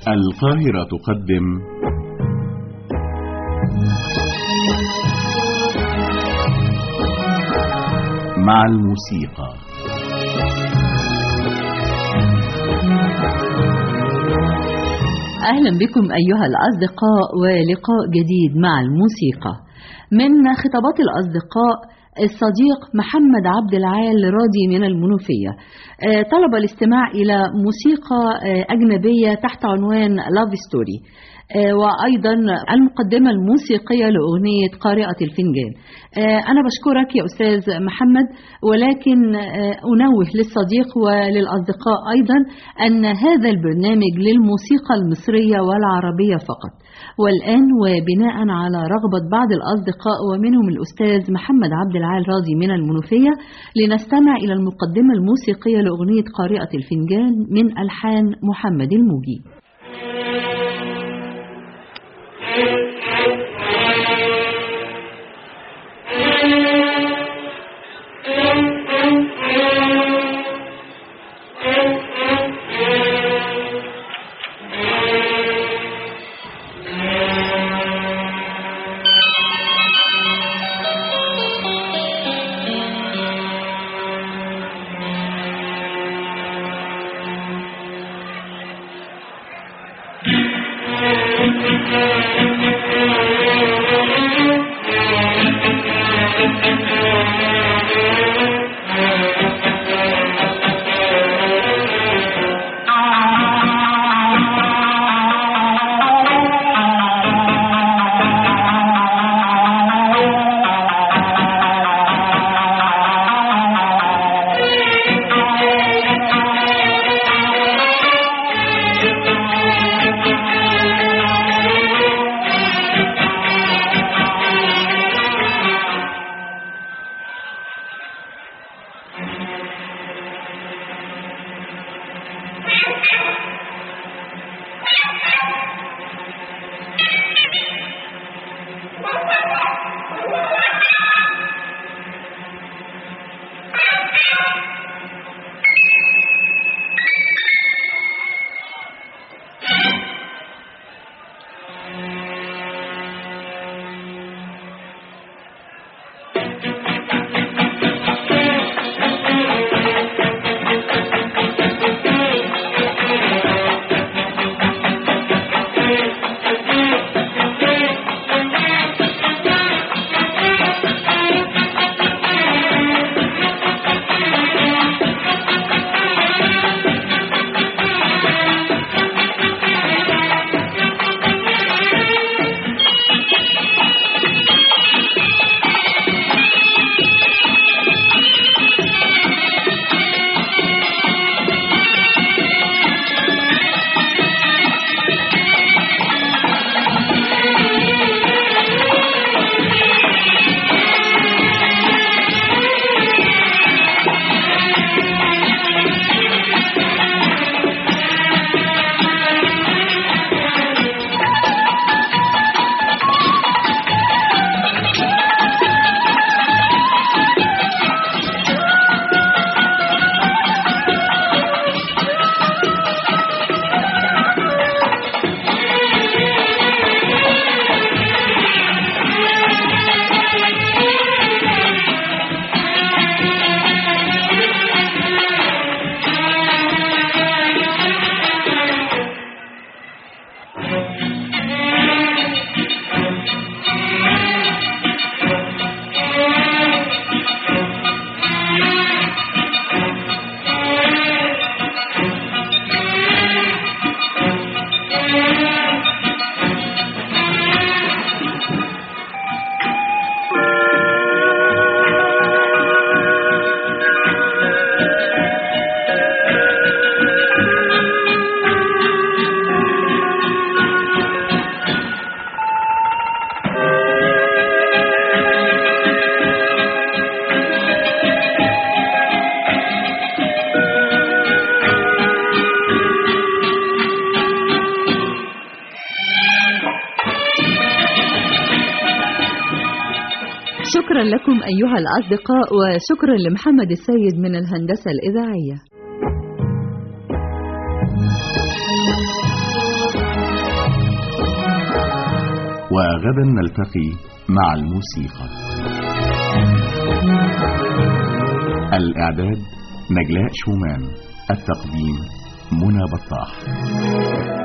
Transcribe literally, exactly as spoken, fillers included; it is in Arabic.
القاهرة تقدم مع الموسيقى. أهلا بكم أيها الأصدقاء ولقاء جديد مع الموسيقى. من خطابات الأصدقاء الصديق محمد عبد العال راضي من المنوفية طلب الاستماع إلى موسيقى أجنبية تحت عنوان لاف ستوري، وأيضا المقدمة الموسيقية لأغنية قارئة الفنجان. أنا بشكرك يا أستاذ محمد، ولكن أنوه للصديق وللأصدقاء أيضا أن هذا البرنامج للموسيقى المصرية والعربية فقط. والآن وبناء على رغبة بعض الأصدقاء ومنهم الأستاذ محمد عبد العال راضي من المنوفية، لنستمع إلى المقدمة الموسيقية لأغنية قارئة الفنجان من ألحان محمد الموجي. شكرا لكم أيها الأصدقاء، وشكرا لمحمد السيد من الهندسة الإذاعية. وغدا نلتقي مع الموسيقى. الإعداد نجلاء شومان، التقديم منى بطاح.